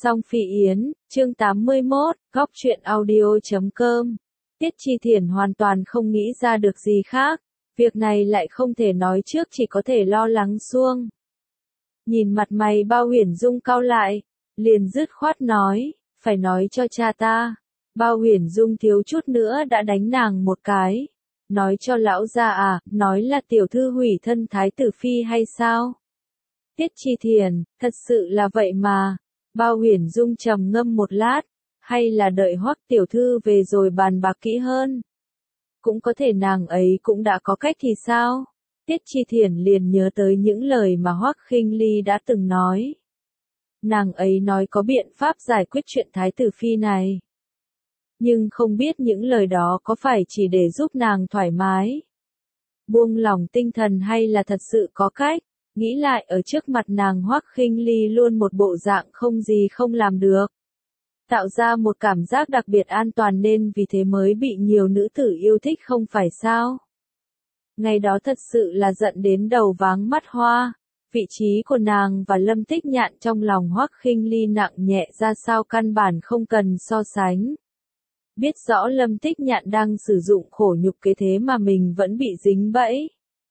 Song Phi Yến, chương 81, góc truyện audio.com. Tiết Chi Thiển hoàn toàn không nghĩ ra được gì khác, việc này lại không thể nói trước, chỉ có thể lo lắng suông. Nhìn mặt mày Bao Huyền Dung cau lại, liền dứt khoát nói, phải nói cho cha ta. Bao Huyền Dung thiếu chút nữa đã đánh nàng một cái. Nói cho lão gia à, nói là tiểu thư hủy thân thái tử phi hay sao? Tiết Chi Thiển, thật sự là vậy mà. Bao Huyền Dung trầm ngâm một lát, hay là đợi Hoắc tiểu thư về rồi bàn bạc kỹ hơn. Cũng có thể nàng ấy cũng đã có cách thì sao? Tiết Chi Thiển liền nhớ tới những lời mà Hoắc Khinh Ly đã từng nói. Nàng ấy nói có biện pháp giải quyết chuyện thái tử phi này. Nhưng không biết những lời đó có phải chỉ để giúp nàng thoải mái, buông lỏng tinh thần hay là thật sự có cách. Nghĩ lại ở trước mặt nàng Hoắc Khinh Ly luôn một bộ dạng không gì không làm được. Tạo ra một cảm giác đặc biệt an toàn nên vì thế mới bị nhiều nữ tử yêu thích không phải sao. Ngày đó thật sự là giận đến đầu váng mắt hoa. Vị trí của nàng và Lâm Tích Nhạn trong lòng Hoắc Khinh Ly nặng nhẹ ra sao căn bản không cần so sánh. Biết rõ Lâm Tích Nhạn đang sử dụng khổ nhục kế thế mà mình vẫn bị dính bẫy.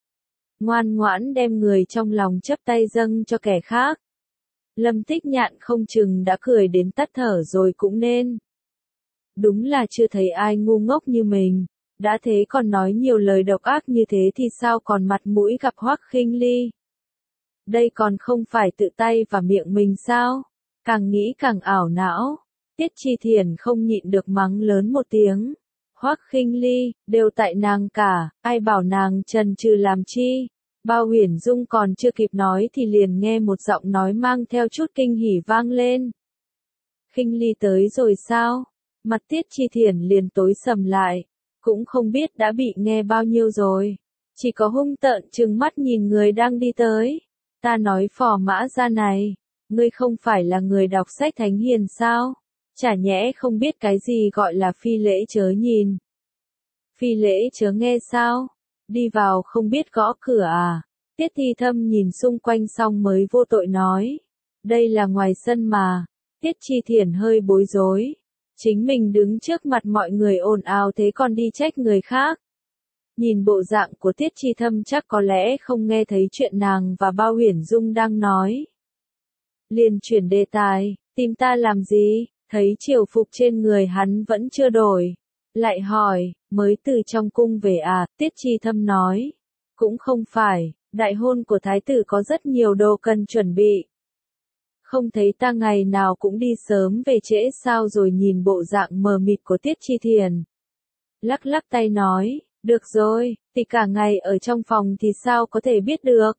Ngoan ngoãn đem người trong lòng chấp tay dâng cho kẻ khác. Lâm Tích Nhạn không chừng đã cười đến tắt thở rồi cũng nên. Đúng là chưa thấy ai ngu ngốc như mình, đã thế còn nói nhiều lời độc ác như thế thì sao còn mặt mũi gặp Hoắc Khinh Ly. Đây còn không phải tự tay và miệng mình sao? Càng nghĩ càng ảo não. Tiết Chi Thiển không nhịn được mắng lớn một tiếng. Hoắc Khinh Ly, đều tại nàng cả, ai bảo nàng chần chừ làm chi. Bao Huyền Dung còn chưa kịp nói thì liền nghe một giọng nói mang theo chút kinh hỉ vang lên. Khinh Ly tới rồi sao? Mặt Tiết Chi Thiển liền tối sầm lại, cũng không biết đã bị nghe bao nhiêu rồi. Chỉ có hung tợn trừng mắt nhìn người đang đi tới. Ta nói Phò Mã Gia này, ngươi không phải là người đọc sách thánh hiền sao? Chả nhẽ không biết cái gì gọi là phi lễ chớ nhìn. Phi lễ chớ nghe sao? Đi vào không biết gõ cửa à? Tiết Thi Thâm nhìn xung quanh xong mới vô tội nói. Đây là ngoài sân mà. Tiết Chi Thiển hơi bối rối. Chính mình đứng trước mặt mọi người ồn ào thế còn đi trách người khác. Nhìn bộ dạng của Tiết Chi Thâm chắc có lẽ không nghe thấy chuyện nàng và Bao Huyền Dung đang nói. Liền chuyển đề tài, tìm ta làm gì? Thấy triều phục trên người hắn vẫn chưa đổi. Lại hỏi, mới từ trong cung về à? Tiết Chi Thâm nói. Cũng không phải, đại hôn của thái tử có rất nhiều đồ cần chuẩn bị. Không thấy ta ngày nào cũng đi sớm về trễ sao? Rồi nhìn bộ dạng mờ mịt của Tiết Chi Thiển. Lắc lắc tay nói, được rồi, thì cả ngày ở trong phòng thì sao có thể biết được.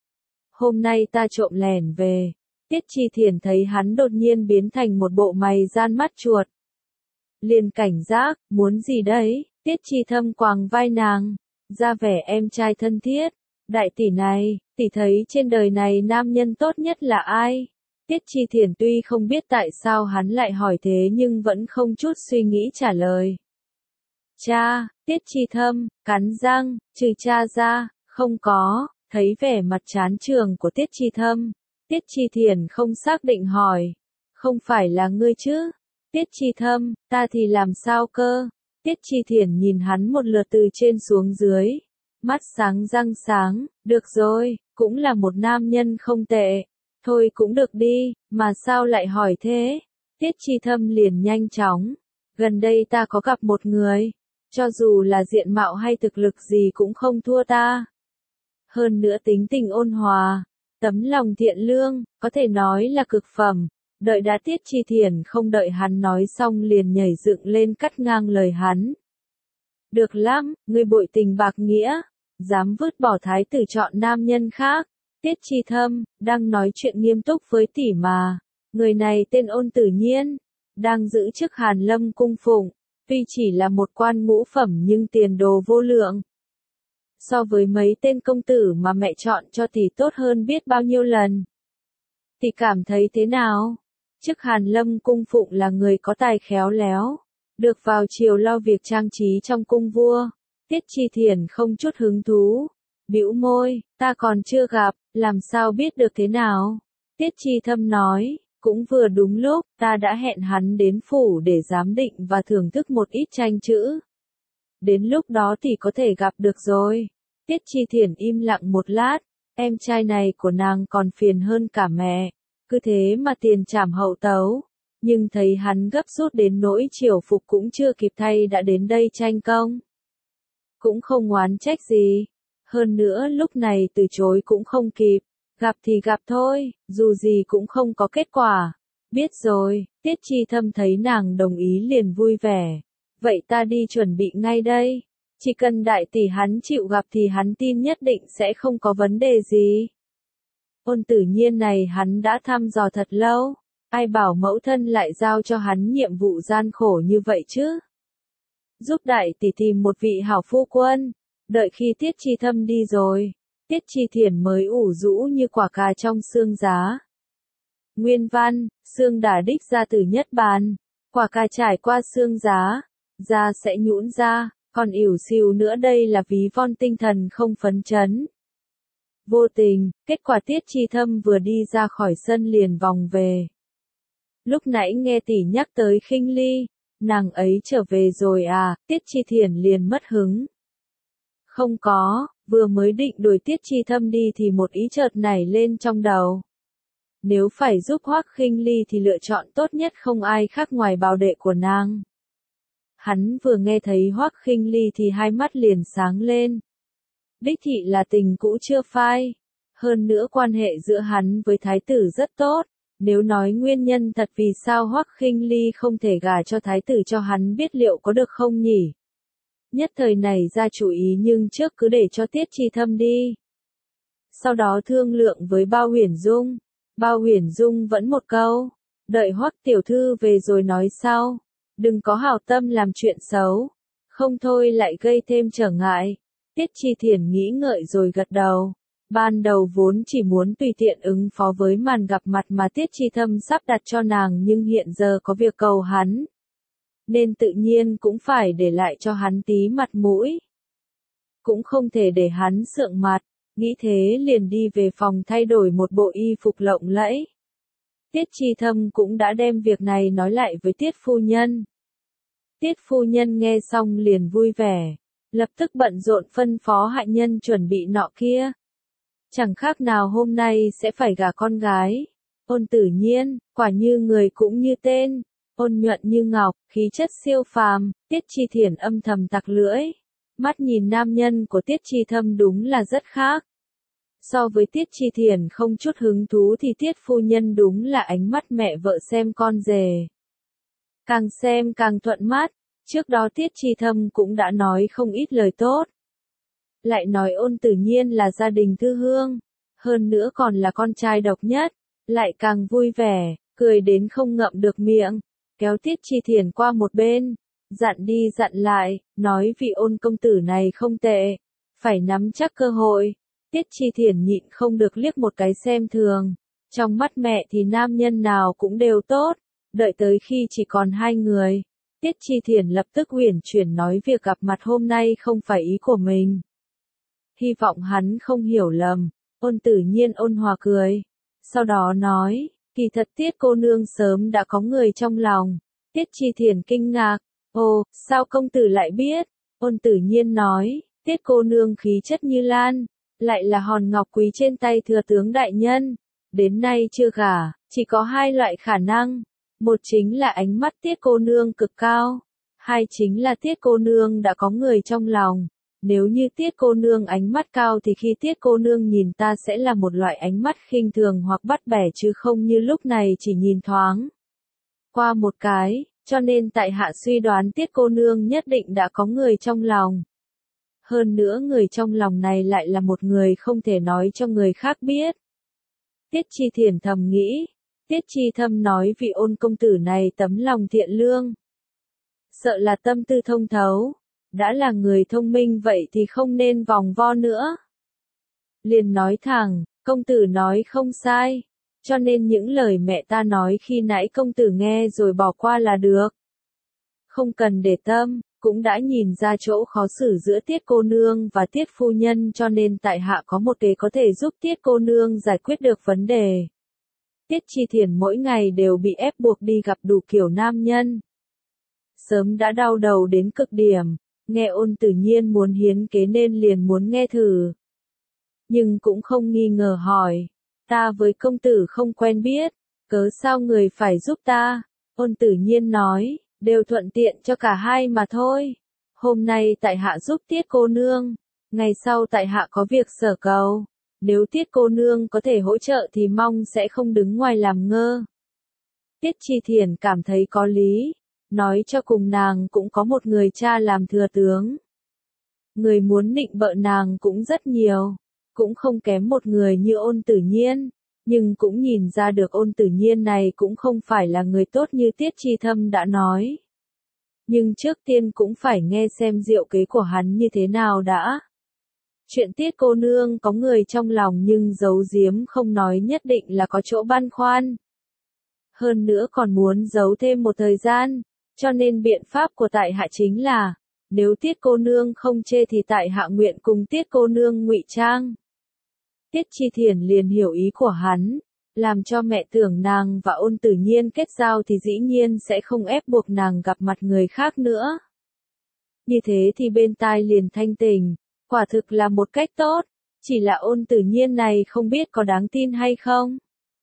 Hôm nay ta trộm lẻn về. Tiết Chi Thiển thấy hắn đột nhiên biến thành một bộ mày gian mắt chuột. Liền cảnh giác, muốn gì đấy? Tiết Chi Thâm quàng vai nàng, ra vẻ em trai thân thiết. Đại tỷ này, tỷ thấy trên đời này nam nhân tốt nhất là ai? Tiết Chi Thiển tuy không biết tại sao hắn lại hỏi thế nhưng vẫn không chút suy nghĩ trả lời. Cha, Tiết Chi Thâm, cắn răng, trừ cha ra, không có. Thấy vẻ mặt chán chường của Tiết Chi Thâm, Tiết Chi Thiển không xác định hỏi. Không phải là ngươi chứ? Tiết Chi Thâm, ta thì làm sao cơ? Tiết Chi Thiển nhìn hắn một lượt từ trên xuống dưới. Mắt sáng răng sáng, được rồi, cũng là một nam nhân không tệ. Thôi cũng được đi, mà sao lại hỏi thế? Tiết Chi Thâm liền nhanh chóng. Gần đây ta có gặp một người. Cho dù là diện mạo hay thực lực gì cũng không thua ta. Hơn nữa tính tình ôn hòa. Tấm lòng thiện lương, có thể nói là cực phẩm. Đợi đã Tiết Chi Thiển không đợi hắn nói xong liền nhảy dựng lên cắt ngang lời hắn. Được lắm, ngươi bội tình bạc nghĩa, dám vứt bỏ thái tử chọn nam nhân khác. Tiết Chi Thâm, đang nói chuyện nghiêm túc với tỷ mà. Người này tên Ôn Tử Nhiên, đang giữ chức Hàn Lâm cung phụng, tuy chỉ là một quan ngũ phẩm nhưng tiền đồ vô lượng. So với mấy tên công tử mà mẹ chọn cho thì tốt hơn biết bao nhiêu lần. Thì cảm thấy thế nào? Chức Hàn Lâm cung phụng là người có tài khéo léo, được vào triều lo việc trang trí trong cung vua. Tiết Chi Thiển không chút hứng thú, bĩu môi, ta còn chưa gặp, làm sao biết được thế nào? Tiết Chi Thâm nói, Cũng vừa đúng lúc, ta đã hẹn hắn đến phủ để giám định và thưởng thức một ít tranh chữ. Đến lúc đó thì có thể gặp được rồi. Tiết Chi Thiển im lặng một lát, em trai này của nàng còn phiền hơn cả mẹ, cứ thế mà tiền trảm hậu tấu. Nhưng thấy hắn gấp rút đến nỗi triều phục cũng chưa kịp thay đã đến đây tranh công. Cũng không oán trách gì. Hơn nữa lúc này từ chối cũng không kịp. Gặp thì gặp thôi, dù gì cũng không có kết quả. Biết rồi, Tiết Chi Thâm thấy nàng đồng ý liền vui vẻ. Vậy ta đi chuẩn bị ngay đây. Chỉ cần đại tỷ hắn chịu gặp thì hắn tin nhất định sẽ không có vấn đề gì. Ôn Tử Nhiên này hắn đã thăm dò thật lâu. Ai bảo mẫu thân lại giao cho hắn nhiệm vụ gian khổ như vậy chứ? Giúp đại tỷ tìm một vị hảo phu quân. Đợi khi Tiết Chi Thâm đi rồi, Tiết Chi Thiển mới ủ rũ như quả cà trong xương giá. Nguyên văn, xương đả đích ra từ nhất bàn. Quả cà trải qua xương giá, da sẽ nhũn ra, còn ỉu xìu nữa đây là ví von tinh thần không phấn chấn. Vô tình, kết quả Tiết Chi Thâm vừa đi ra khỏi sân liền vòng về. Lúc nãy nghe tỷ nhắc tới Khinh Ly, nàng ấy trở về rồi à, Tiết Chi Thiển liền mất hứng. Không có, vừa mới định đuổi Tiết Chi Thâm đi thì một ý chợt nảy lên trong đầu. Nếu phải giúp Hoắc Khinh Ly thì lựa chọn tốt nhất không ai khác ngoài bảo đệ của nàng. Hắn vừa nghe thấy Hoắc Khinh Ly thì hai mắt liền sáng lên. Đích thị là tình cũ chưa phai. Hơn nữa quan hệ giữa hắn với thái tử rất tốt. Nếu nói nguyên nhân thật vì sao Hoắc Khinh Ly không thể gả cho thái tử cho hắn biết liệu có được không nhỉ? Nhất thời này ra chủ ý nhưng trước cứ để cho Tiết Chi Thâm đi. Sau đó thương lượng với Bao Huyền Dung. Bao Huyền Dung vẫn một câu. Đợi Hoắc tiểu thư về rồi nói sau. Đừng có hảo tâm làm chuyện xấu. Không thôi lại gây thêm trở ngại. Tiết Chi Thiển nghĩ ngợi rồi gật đầu. Ban đầu vốn chỉ muốn tùy tiện ứng phó với màn gặp mặt mà Tiết Chi Thâm sắp đặt cho nàng nhưng hiện giờ có việc cầu hắn. Nên tự nhiên cũng phải để lại cho hắn tí mặt mũi. Cũng không thể để hắn sượng mặt, nghĩ thế liền đi về phòng thay đổi một bộ y phục lộng lẫy. Tiết Chi Thâm cũng đã đem việc này nói lại với Tiết phu nhân. Tiết phu nhân nghe xong liền vui vẻ, lập tức bận rộn phân phó hạ nhân chuẩn bị nọ kia. Chẳng khác nào hôm nay sẽ phải gả con gái. Ôn Tử Nhiên, quả như người cũng như tên, ôn nhuận như ngọc, khí chất siêu phàm. Tiết Chi Thiển âm thầm tặc lưỡi. Mắt nhìn nam nhân của Tiết Chi Thâm đúng là rất khác. So với Tiết Chi Thiển không chút hứng thú thì Tiết phu nhân đúng là ánh mắt mẹ vợ xem con rể. Càng xem càng thuận mắt. Trước đó Tiết Chi Thâm cũng đã nói không ít lời tốt. Lại nói Ôn Tử Nhiên là gia đình thư hương, hơn nữa còn là con trai độc nhất, lại càng vui vẻ, cười đến không ngậm được miệng, kéo Tiết Chi Thiển qua một bên, dặn đi dặn lại, nói vị Ôn công tử này không tệ, phải nắm chắc cơ hội. Tiết Chi Thiển nhịn không được liếc một cái xem thường, trong mắt mẹ thì nam nhân nào cũng đều tốt, đợi tới khi chỉ còn hai người. Tiết Chi Thiển lập tức uyển chuyển nói việc gặp mặt hôm nay không phải ý của mình. Hy vọng hắn không hiểu lầm. Ôn Tử Nhiên ôn hòa cười. Sau đó nói, kỳ thật Tiết cô nương sớm đã có người trong lòng. Tiết Chi Thiển kinh ngạc. Ồ, sao công tử lại biết? Ôn Tử Nhiên nói, Tiết cô nương khí chất như lan, lại là hòn ngọc quý trên tay thừa tướng đại nhân. Đến nay chưa gả, chỉ có hai loại khả năng. Một chính là ánh mắt Tiết cô nương cực cao. Hai chính là Tiết cô nương đã có người trong lòng. Nếu như Tiết cô nương ánh mắt cao thì khi Tiết cô nương nhìn ta sẽ là một loại ánh mắt khinh thường hoặc bắt bẻ chứ không như lúc này chỉ nhìn thoáng qua một cái, cho nên tại hạ suy đoán Tiết cô nương nhất định đã có người trong lòng. Hơn nữa người trong lòng này lại là một người không thể nói cho người khác biết. Tiết Chi Thiển thầm nghĩ, Tiết Chi Thâm nói vị Ôn công tử này tấm lòng thiện lương. Sợ là tâm tư thông thấu. Đã là người thông minh vậy thì không nên vòng vo nữa. Liền nói thẳng, công tử nói không sai. Cho nên những lời mẹ ta nói khi nãy công tử nghe rồi bỏ qua là được. Không cần để tâm, cũng đã nhìn ra chỗ khó xử giữa Tiết cô nương và Tiết phu nhân cho nên tại hạ có một kế có thể giúp Tiết cô nương giải quyết được vấn đề. Tiết Chi Thiền mỗi ngày đều bị ép buộc đi gặp đủ kiểu nam nhân. Sớm đã đau đầu đến cực điểm, nghe Ôn Tử Nhiên muốn hiến kế nên liền muốn nghe thử. Nhưng cũng không nghi ngờ hỏi, ta với công tử không quen biết, cớ sao người phải giúp ta? Ôn Tử Nhiên nói, đều thuận tiện cho cả hai mà thôi. Hôm nay tại hạ giúp Tiết cô nương, ngày sau tại hạ có việc sở cầu. Nếu Tiết cô nương có thể hỗ trợ thì mong sẽ không đứng ngoài làm ngơ. Tiết Chi Thiền cảm thấy có lý, nói cho cùng nàng cũng có một người cha làm thừa tướng. Người muốn nịnh bợ nàng cũng rất nhiều, cũng không kém một người như Ôn Tử Nhiên, nhưng cũng nhìn ra được Ôn Tử Nhiên này cũng không phải là người tốt như Tiết Chi Thâm đã nói. Nhưng trước tiên cũng phải nghe xem diệu kế của hắn như thế nào đã. Chuyện Tiết cô nương có người trong lòng nhưng giấu giếm không nói nhất định là có chỗ băn khoăn. Hơn nữa còn muốn giấu thêm một thời gian, cho nên biện pháp của tại hạ chính là, nếu Tiết cô nương không chê thì tại hạ nguyện cùng Tiết cô nương ngụy trang. Tiết Chi Thiền liền hiểu ý của hắn, làm cho mẹ tưởng nàng và Ôn Tử Nhiên kết giao thì dĩ nhiên sẽ không ép buộc nàng gặp mặt người khác nữa. Như thế thì bên tai liền thanh tình, quả thực là một cách tốt, chỉ là Ôn Tử Nhiên này không biết có đáng tin hay không.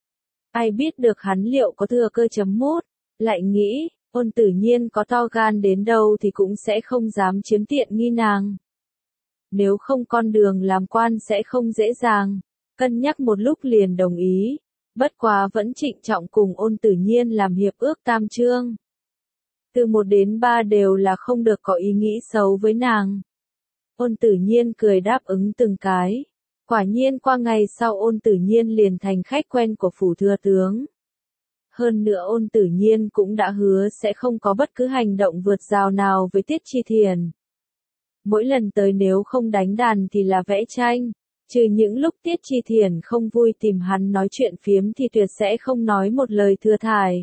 Ai biết được hắn liệu có thừa cơ chấm mút, lại nghĩ, Ôn Tử Nhiên có to gan đến đâu thì cũng sẽ không dám chiếm tiện nghi nàng. Nếu không con đường làm quan sẽ không dễ dàng, cân nhắc một lúc liền đồng ý, bất quá vẫn trịnh trọng cùng Ôn Tử Nhiên làm hiệp ước tam chương. Từ 1 đến 3 đều là không được có ý nghĩ xấu với nàng. Ôn Tử Nhiên cười đáp ứng từng cái. Quả nhiên qua ngày sau Ôn Tử Nhiên liền thành khách quen của phủ thừa tướng. Hơn nữa Ôn Tử Nhiên cũng đã hứa sẽ không có bất cứ hành động vượt rào nào với Tiết Chi Thiền. Mỗi lần tới nếu không đánh đàn thì là vẽ tranh, trừ những lúc Tiết Chi Thiền không vui tìm hắn nói chuyện phiếm thì tuyệt sẽ không nói một lời thừa thải.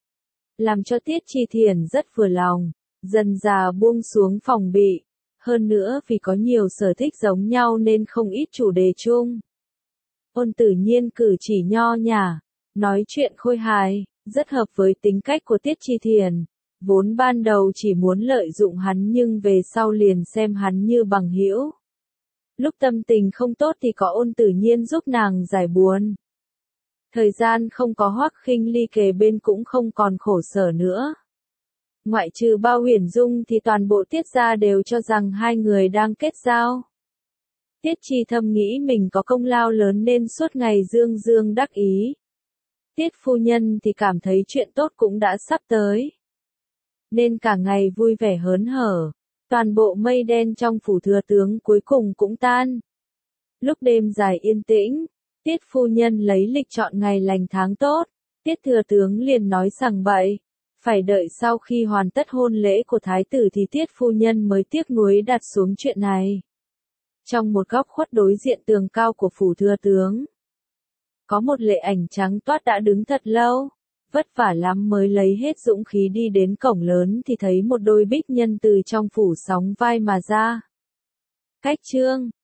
Làm cho Tiết Chi Thiền rất vừa lòng, dần dà buông xuống phòng bị. Hơn nữa vì có nhiều sở thích giống nhau nên không ít chủ đề chung. Ôn Tử Nhiên cử chỉ nho nhã, nói chuyện khôi hài, rất hợp với tính cách của Tiết Chi Thiền. Vốn ban đầu chỉ muốn lợi dụng hắn nhưng về sau liền xem hắn như bằng hữu. Lúc tâm tình không tốt thì có Ôn Tử Nhiên giúp nàng giải buồn. Thời gian không có Hoắc Khinh Ly kề bên cũng không còn khổ sở nữa. Ngoại trừ Bao Huyền Dung thì toàn bộ Tiết gia đều cho rằng hai người đang kết giao. Tiết Chi Thâm nghĩ mình có công lao lớn nên suốt ngày dương dương đắc ý. Tiết phu nhân thì cảm thấy chuyện tốt cũng đã sắp tới. Nên cả ngày vui vẻ hớn hở, toàn bộ mây đen trong phủ thừa tướng cuối cùng cũng tan. Lúc đêm dài yên tĩnh, Tiết phu nhân lấy lịch chọn ngày lành tháng tốt, Tiết thừa tướng liền nói sằng bậy. Phải đợi sau khi hoàn tất hôn lễ của thái tử thì Tiết phu nhân mới tiếc nuối đặt xuống chuyện này. Trong một góc khuất đối diện tường cao của phủ thừa tướng, có một lệ ảnh trắng toát đã đứng thật lâu, vất vả lắm mới lấy hết dũng khí đi đến cổng lớn thì thấy một đôi bích nhân từ trong phủ sóng vai mà ra. Cách chương